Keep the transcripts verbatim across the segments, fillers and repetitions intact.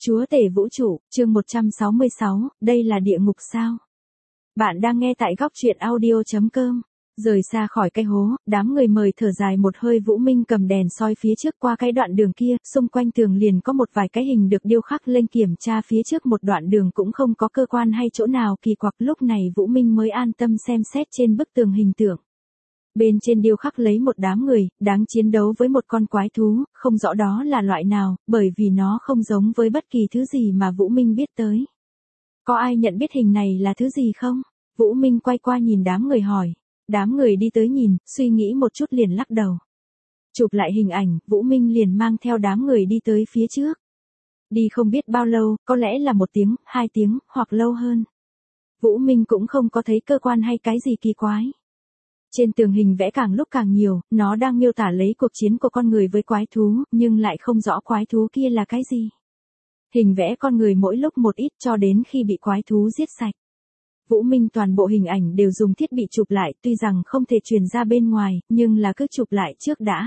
Chúa tể vũ trụ, chương một trăm sáu mươi sáu, đây là địa ngục sao? Bạn đang nghe tại góc truyện audio chấm com. Rời xa khỏi cái hố, đám người mời thở dài một hơi. Vũ Minh cầm đèn soi phía trước qua cái đoạn đường kia, xung quanh tường liền có một vài cái hình được điêu khắc lên. Kiểm tra phía trước một đoạn đường cũng không có cơ quan hay chỗ nào kỳ quặc. Lúc này Vũ Minh mới an tâm xem xét trên bức tường hình tượng. Bên trên điêu khắc lấy một đám người, đáng chiến đấu với một con quái thú, không rõ đó là loại nào, bởi vì nó không giống với bất kỳ thứ gì mà Vũ Minh biết tới. Có ai nhận biết hình này là thứ gì không? Vũ Minh quay qua nhìn đám người hỏi. Đám người đi tới nhìn, suy nghĩ một chút liền lắc đầu. Chụp lại hình ảnh, Vũ Minh liền mang theo đám người đi tới phía trước. Đi không biết bao lâu, có lẽ là một tiếng, hai tiếng, hoặc lâu hơn. Vũ Minh cũng không có thấy cơ quan hay cái gì kỳ quái. Trên tường hình vẽ càng lúc càng nhiều, nó đang miêu tả lấy cuộc chiến của con người với quái thú, nhưng lại không rõ quái thú kia là cái gì. Hình vẽ con người mỗi lúc một ít cho đến khi bị quái thú giết sạch. Vũ Minh toàn bộ hình ảnh đều dùng thiết bị chụp lại, tuy rằng không thể truyền ra bên ngoài, nhưng là cứ chụp lại trước đã.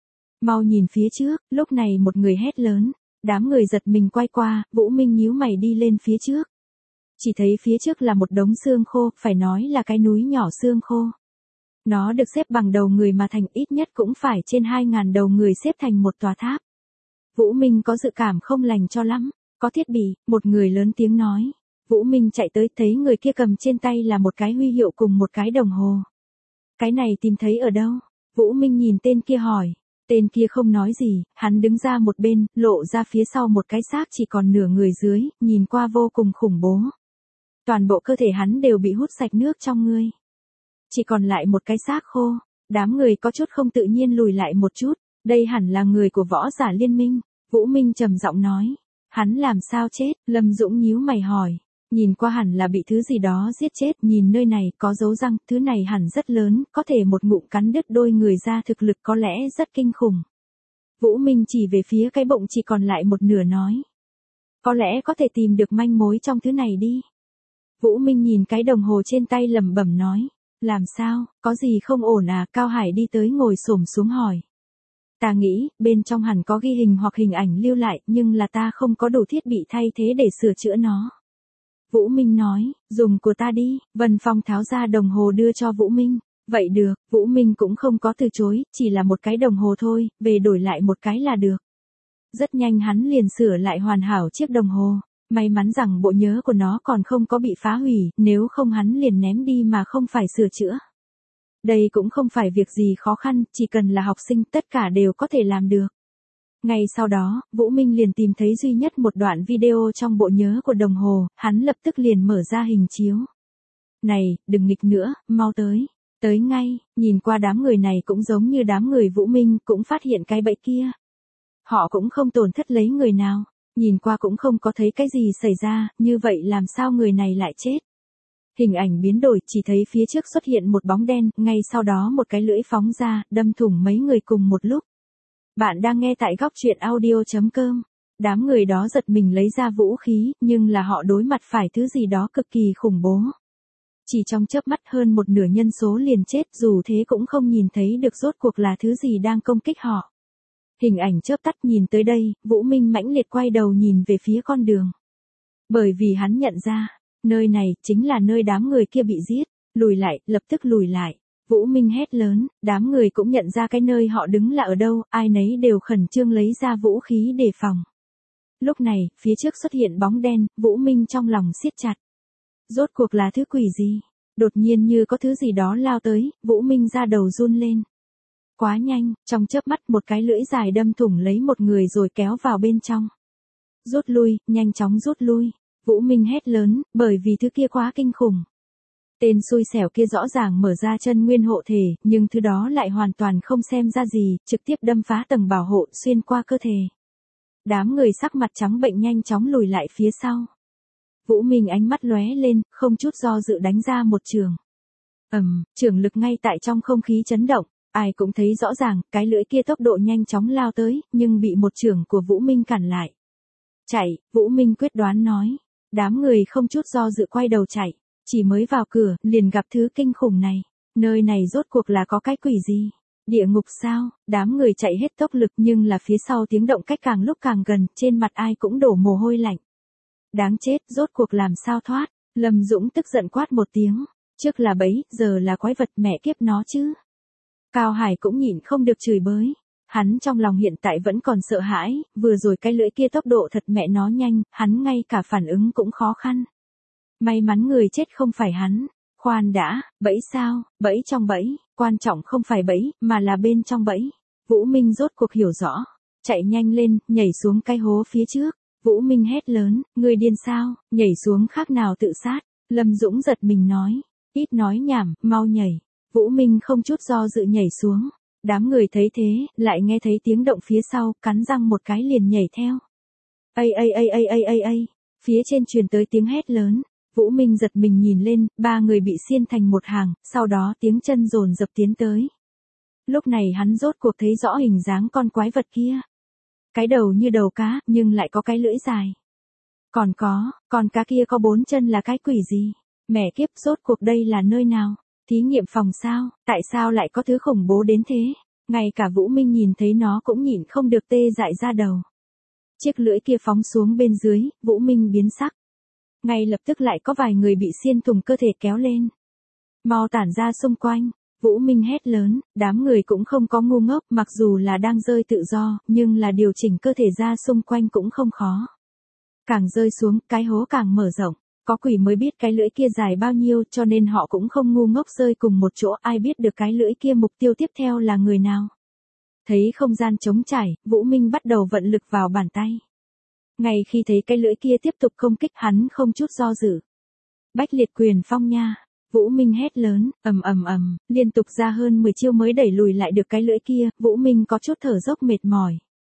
Mau nhìn phía trước, lúc này một người hét lớn, đám người giật mình quay qua, Vũ Minh nhíu mày đi lên phía trước. Chỉ thấy phía trước là một đống xương khô, phải nói là cái núi nhỏ xương khô. Nó được xếp bằng đầu người mà thành, ít nhất cũng phải trên hai ngàn đầu người xếp thành một tòa tháp. Vũ Minh có dự cảm không lành cho lắm, có thiết bị, một người lớn tiếng nói. Vũ Minh chạy tới thấy người kia cầm trên tay là một cái huy hiệu cùng một cái đồng hồ. Cái này tìm thấy ở đâu? Vũ Minh nhìn tên kia hỏi. Tên kia không nói gì, hắn đứng ra một bên, lộ ra phía sau một cái xác chỉ còn nửa người dưới, nhìn qua vô cùng khủng bố. Toàn bộ cơ thể hắn đều bị hút sạch nước trong người. Chỉ còn lại một cái xác khô, đám người có chút không tự nhiên lùi lại một chút, đây hẳn là người của võ giả liên minh, Vũ Minh trầm giọng nói, hắn làm sao chết, Lâm Dũng nhíu mày hỏi, nhìn qua hẳn là bị thứ gì đó giết chết, nhìn nơi này có dấu răng, thứ này hẳn rất lớn, có thể một ngụm cắn đứt đôi người ra, thực lực có lẽ rất kinh khủng. Vũ Minh chỉ về phía cái bụng chỉ còn lại một nửa nói, có lẽ có thể tìm được manh mối trong thứ này đi. Vũ Minh nhìn cái đồng hồ trên tay lẩm bẩm nói. Làm sao, có gì không ổn à? Cao Hải đi tới ngồi xổm xuống hỏi. Ta nghĩ, bên trong hẳn có ghi hình hoặc hình ảnh lưu lại, nhưng là ta không có đủ thiết bị thay thế để sửa chữa nó. Vũ Minh nói, dùng của ta đi, Vân Phong tháo ra đồng hồ đưa cho Vũ Minh. Vậy được, Vũ Minh cũng không có từ chối, chỉ là một cái đồng hồ thôi, về đổi lại một cái là được. Rất nhanh hắn liền sửa lại hoàn hảo chiếc đồng hồ. May mắn rằng bộ nhớ của nó còn không có bị phá hủy, nếu không hắn liền ném đi mà không phải sửa chữa. Đây cũng không phải việc gì khó khăn, chỉ cần là học sinh tất cả đều có thể làm được. Ngay sau đó, Vũ Minh liền tìm thấy duy nhất một đoạn video trong bộ nhớ của đồng hồ, hắn lập tức liền mở ra hình chiếu. Này, đừng nghịch nữa, mau tới, tới ngay, nhìn qua đám người này cũng giống như đám người Vũ Minh cũng phát hiện cái bẫy kia. Họ cũng không tổn thất lấy người nào. Nhìn qua cũng không có thấy cái gì xảy ra, như vậy làm sao người này lại chết. Hình ảnh biến đổi, chỉ thấy phía trước xuất hiện một bóng đen, ngay sau đó một cái lưỡi phóng ra, đâm thủng mấy người cùng một lúc. Bạn đang nghe tại góc truyện audio chấm com. Đám người đó giật mình lấy ra vũ khí, nhưng là họ đối mặt phải thứ gì đó cực kỳ khủng bố. Chỉ trong chớp mắt hơn một nửa nhân số liền chết, dù thế cũng không nhìn thấy được rốt cuộc là thứ gì đang công kích họ. Hình ảnh chớp tắt, nhìn tới đây, Vũ Minh mãnh liệt quay đầu nhìn về phía con đường. Bởi vì hắn nhận ra, nơi này chính là nơi đám người kia bị giết, lùi lại, lập tức lùi lại. Vũ Minh hét lớn, đám người cũng nhận ra cái nơi họ đứng là ở đâu, ai nấy đều khẩn trương lấy ra vũ khí đề phòng. Lúc này, phía trước xuất hiện bóng đen, Vũ Minh trong lòng siết chặt. Rốt cuộc là thứ quỷ gì? Đột nhiên như có thứ gì đó lao tới, Vũ Minh ra đầu run lên. Quá nhanh, trong chớp mắt một cái lưỡi dài đâm thủng lấy một người rồi kéo vào bên trong. Rút lui, nhanh chóng rút lui. Vũ Minh hét lớn, bởi vì thứ kia quá kinh khủng. Tên xui xẻo kia rõ ràng mở ra chân nguyên hộ thể, nhưng thứ đó lại hoàn toàn không xem ra gì, trực tiếp đâm phá tầng bảo hộ xuyên qua cơ thể. Đám người sắc mặt trắng bệnh nhanh chóng lùi lại phía sau. Vũ Minh ánh mắt lóe lên, không chút do dự đánh ra một trường. Ầm, trường lực ngay tại trong không khí chấn động. Ai cũng thấy rõ ràng, cái lưỡi kia tốc độ nhanh chóng lao tới, nhưng bị một chưởng của Vũ Minh cản lại. Chạy, Vũ Minh quyết đoán nói. Đám người không chút do dự quay đầu chạy. Chỉ mới vào cửa, liền gặp thứ kinh khủng này. Nơi này rốt cuộc là có cái quỷ gì? Địa ngục sao? Đám người chạy hết tốc lực nhưng là phía sau tiếng động cách càng lúc càng gần, trên mặt ai cũng đổ mồ hôi lạnh. Đáng chết, rốt cuộc làm sao thoát? Lâm Dũng tức giận quát một tiếng. Trước là bẫy, giờ là quái vật, mẹ kiếp nó chứ. Cao Hải cũng nhịn không được chửi bới. Hắn trong lòng hiện tại vẫn còn sợ hãi, vừa rồi cái lưỡi kia tốc độ thật mẹ nó nhanh, hắn ngay cả phản ứng cũng khó khăn. May mắn người chết không phải hắn. Khoan đã, bẫy sao? Bẫy trong bẫy, quan trọng không phải bẫy, mà là bên trong bẫy. Vũ Minh rốt cuộc hiểu rõ. Chạy nhanh lên, nhảy xuống cái hố phía trước. Vũ Minh hét lớn, người điên sao? Nhảy xuống khác nào tự sát. Lâm Dũng giật mình nói. Ít nói nhảm, mau nhảy. Vũ Minh không chút do dự nhảy xuống. Đám người thấy thế, lại nghe thấy tiếng động phía sau, cắn răng một cái liền nhảy theo. Ây ây ây ây ây ây ây, phía trên truyền tới tiếng hét lớn. Vũ Minh giật mình nhìn lên, ba người bị xiên thành một hàng, sau đó tiếng chân dồn dập tiến tới. Lúc này hắn rốt cuộc thấy rõ hình dáng con quái vật kia. Cái đầu như đầu cá, nhưng lại có cái lưỡi dài. Còn có, con cá kia có bốn chân là cái quỷ gì? Mẹ kiếp, rốt cuộc đây là nơi nào? Thí nghiệm phòng sao? Tại sao lại có thứ khủng bố đến thế? Ngay cả Vũ Minh nhìn thấy nó cũng nhịn không được tê dại ra đầu. Chiếc lưỡi kia phóng xuống bên dưới, Vũ Minh biến sắc. Ngay lập tức lại có vài người bị xiên thủng cơ thể kéo lên. Mau tản ra xung quanh. Vũ Minh hét lớn, đám người cũng không có ngu ngốc, mặc dù là đang rơi tự do, nhưng là điều chỉnh cơ thể ra xung quanh cũng không khó. Càng rơi xuống, cái hố càng mở rộng. Có quỷ mới biết cái lưỡi kia dài bao nhiêu, cho nên họ cũng không ngu ngốc rơi cùng một chỗ, ai biết được cái lưỡi kia mục tiêu tiếp theo là người nào. Thấy không gian trống trải, Vũ Minh bắt đầu vận lực vào bàn tay. Ngay khi thấy cái lưỡi kia tiếp tục công kích, hắn không chút do dự. Bách liệt quyền phong nha. Vũ Minh hét lớn, ầm ầm ầm, liên tục ra hơn mười chiêu mới đẩy lùi lại được cái lưỡi kia, Vũ Minh có chút thở dốc mệt mỏi.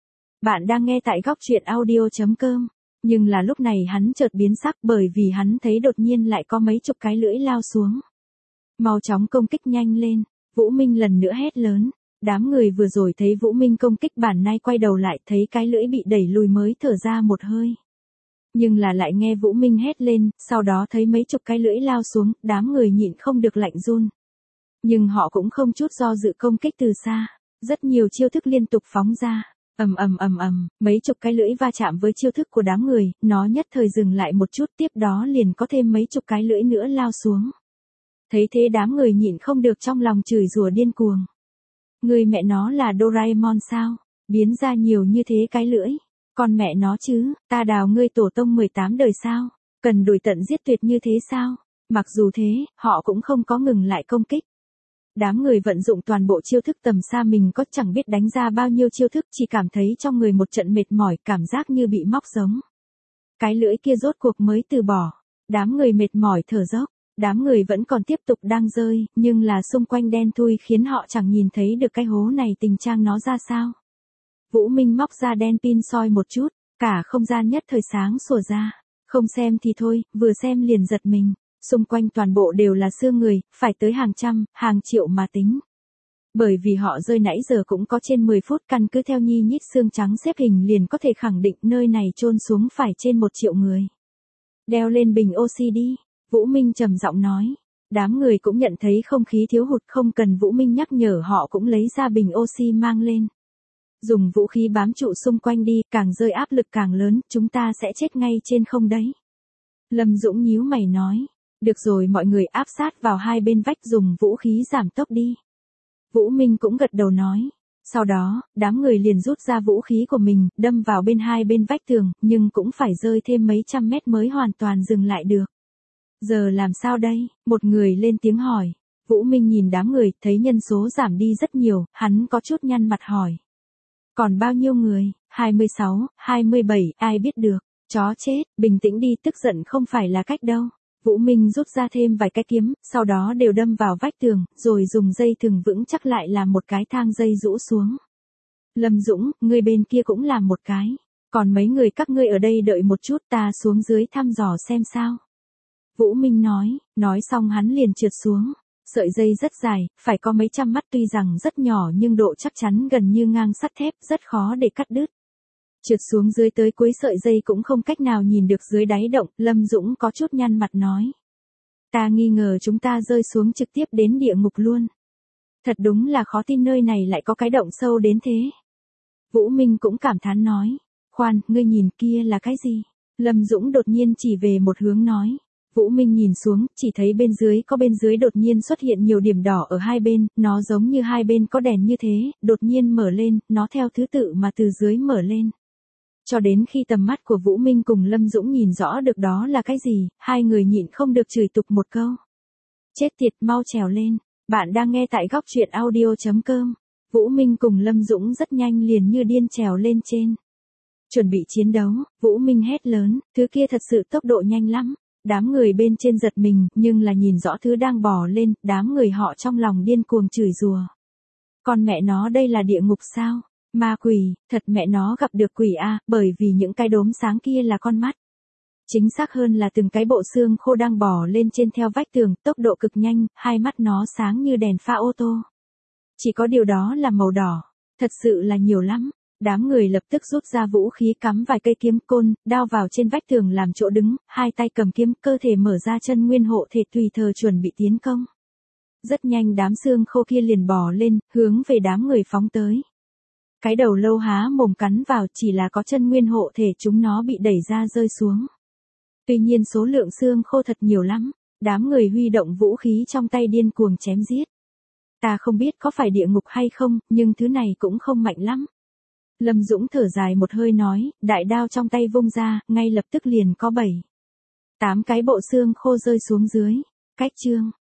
Bạn đang nghe tại góc truyện audio chấm com. Nhưng là lúc này hắn chợt biến sắc bởi vì hắn thấy đột nhiên lại có mấy chục cái lưỡi lao xuống. Mau chóng công kích nhanh lên, Vũ Minh lần nữa hét lớn. Đám người vừa rồi thấy Vũ Minh công kích bản nay quay đầu lại thấy cái lưỡi bị đẩy lùi mới thở ra một hơi. Nhưng là lại nghe Vũ Minh hét lên, sau đó thấy mấy chục cái lưỡi lao xuống, đám người nhịn không được lạnh run. Nhưng họ cũng không chút do dự công kích từ xa, rất nhiều chiêu thức liên tục phóng ra. Ầm ầm ầm ầm, mấy chục cái lưỡi va chạm với chiêu thức của đám người, nó nhất thời dừng lại một chút, tiếp đó liền có thêm mấy chục cái lưỡi nữa lao xuống. Thấy thế đám người nhịn không được trong lòng chửi rủa điên cuồng. Người mẹ nó là Doraemon sao? Biến ra nhiều như thế cái lưỡi. Con mẹ nó chứ, ta đào ngươi tổ tông mười tám đời sao? Cần đuổi tận giết tuyệt như thế sao? Mặc dù thế, họ cũng không có ngừng lại công kích. Đám người vận dụng toàn bộ chiêu thức tầm xa mình có chẳng biết đánh ra bao nhiêu chiêu thức, chỉ cảm thấy trong người một trận mệt mỏi, cảm giác như bị móc giống. Cái lưỡi kia rốt cuộc mới từ bỏ. Đám người mệt mỏi thở dốc. Đám người vẫn còn tiếp tục đang rơi, nhưng là xung quanh đen thui khiến họ chẳng nhìn thấy được cái hố này tình trạng nó ra sao. Vũ Minh móc ra đen pin soi một chút, cả không gian nhất thời sáng sủa ra. Không xem thì thôi, vừa xem liền giật mình. Xung quanh toàn bộ đều là xương người, phải tới hàng trăm, hàng triệu mà tính. Bởi vì họ rơi nãy giờ cũng có trên mười phút, căn cứ theo nhi nhít xương trắng xếp hình liền có thể khẳng định nơi này chôn xuống phải trên một triệu người. Đeo lên bình oxy đi, Vũ Minh trầm giọng nói. Đám người cũng nhận thấy không khí thiếu hụt, không cần Vũ Minh nhắc nhở họ cũng lấy ra bình oxy mang lên. Dùng vũ khí bám trụ xung quanh đi, càng rơi áp lực càng lớn, chúng ta sẽ chết ngay trên không đấy. Lâm Dũng nhíu mày nói. Được rồi, mọi người áp sát vào hai bên vách dùng vũ khí giảm tốc đi. Vũ Minh cũng gật đầu nói. Sau đó, đám người liền rút ra vũ khí của mình, đâm vào bên hai bên vách tường, nhưng cũng phải rơi thêm mấy trăm mét mới hoàn toàn dừng lại được. Giờ làm sao đây? Một người lên tiếng hỏi. Vũ Minh nhìn đám người, thấy nhân số giảm đi rất nhiều, hắn có chút nhăn mặt hỏi. Còn bao nhiêu người? hai mươi sáu, hai mươi bảy, ai biết được. Chó chết, bình tĩnh đi, tức giận không phải là cách đâu. Vũ Minh rút ra thêm vài cái kiếm, sau đó đều đâm vào vách tường, rồi dùng dây thừng vững chắc lại làm một cái thang dây rũ xuống. Lâm Dũng, ngươi bên kia cũng làm một cái. Còn mấy người các ngươi ở đây đợi một chút, ta xuống dưới thăm dò xem sao. Vũ Minh nói, nói xong hắn liền trượt xuống. Sợi dây rất dài, phải có mấy trăm mắt, tuy rằng rất nhỏ nhưng độ chắc chắn gần như ngang sắt thép, rất khó để cắt đứt. Trượt xuống dưới tới cuối sợi dây cũng không cách nào nhìn được dưới đáy động, Lâm Dũng có chút nhăn mặt nói. Ta nghi ngờ chúng ta rơi xuống trực tiếp đến địa ngục luôn. Thật đúng là khó tin nơi này lại có cái động sâu đến thế. Vũ Minh cũng cảm thán nói. Khoan, ngươi nhìn kia là cái gì? Lâm Dũng đột nhiên chỉ về một hướng nói. Vũ Minh nhìn xuống, chỉ thấy bên dưới có bên dưới đột nhiên xuất hiện nhiều điểm đỏ ở hai bên, nó giống như hai bên có đèn như thế, đột nhiên mở lên, nó theo thứ tự mà từ dưới mở lên. Cho đến khi tầm mắt của Vũ Minh cùng Lâm Dũng nhìn rõ được đó là cái gì, hai người nhịn không được chửi tục một câu. Chết tiệt, mau trèo lên. Bạn đang nghe tại góc truyện audio chấm com. Vũ Minh cùng Lâm Dũng rất nhanh liền như điên trèo lên trên. Chuẩn bị chiến đấu, Vũ Minh hét lớn, thứ kia thật sự tốc độ nhanh lắm. Đám người bên trên giật mình, nhưng là nhìn rõ thứ đang bò lên, đám người họ trong lòng điên cuồng chửi rủa. Con mẹ nó đây là địa ngục sao? Ma quỷ, thật mẹ nó gặp được quỷ a, bởi vì những cái đốm sáng kia là con mắt. Chính xác hơn là từng cái bộ xương khô đang bò lên trên theo vách tường, tốc độ cực nhanh, hai mắt nó sáng như đèn pha ô tô. Chỉ có điều đó là màu đỏ, thật sự là nhiều lắm. Đám người lập tức rút ra vũ khí cắm vài cây kiếm côn, đao vào trên vách tường làm chỗ đứng, hai tay cầm kiếm, cơ thể mở ra chân nguyên hộ thể tùy thời chuẩn bị tiến công. Rất nhanh đám xương khô kia liền bò lên, hướng về đám người phóng tới. Cái đầu lâu há mồm cắn vào, chỉ là có chân nguyên hộ thể chúng nó bị đẩy ra rơi xuống. Tuy nhiên số lượng xương khô thật nhiều lắm, đám người huy động vũ khí trong tay điên cuồng chém giết. Ta không biết có phải địa ngục hay không, nhưng thứ này cũng không mạnh lắm. Lâm Dũng thở dài một hơi nói, đại đao trong tay vung ra, ngay lập tức liền có bảy, tám cái bộ xương khô rơi xuống dưới. Cách chương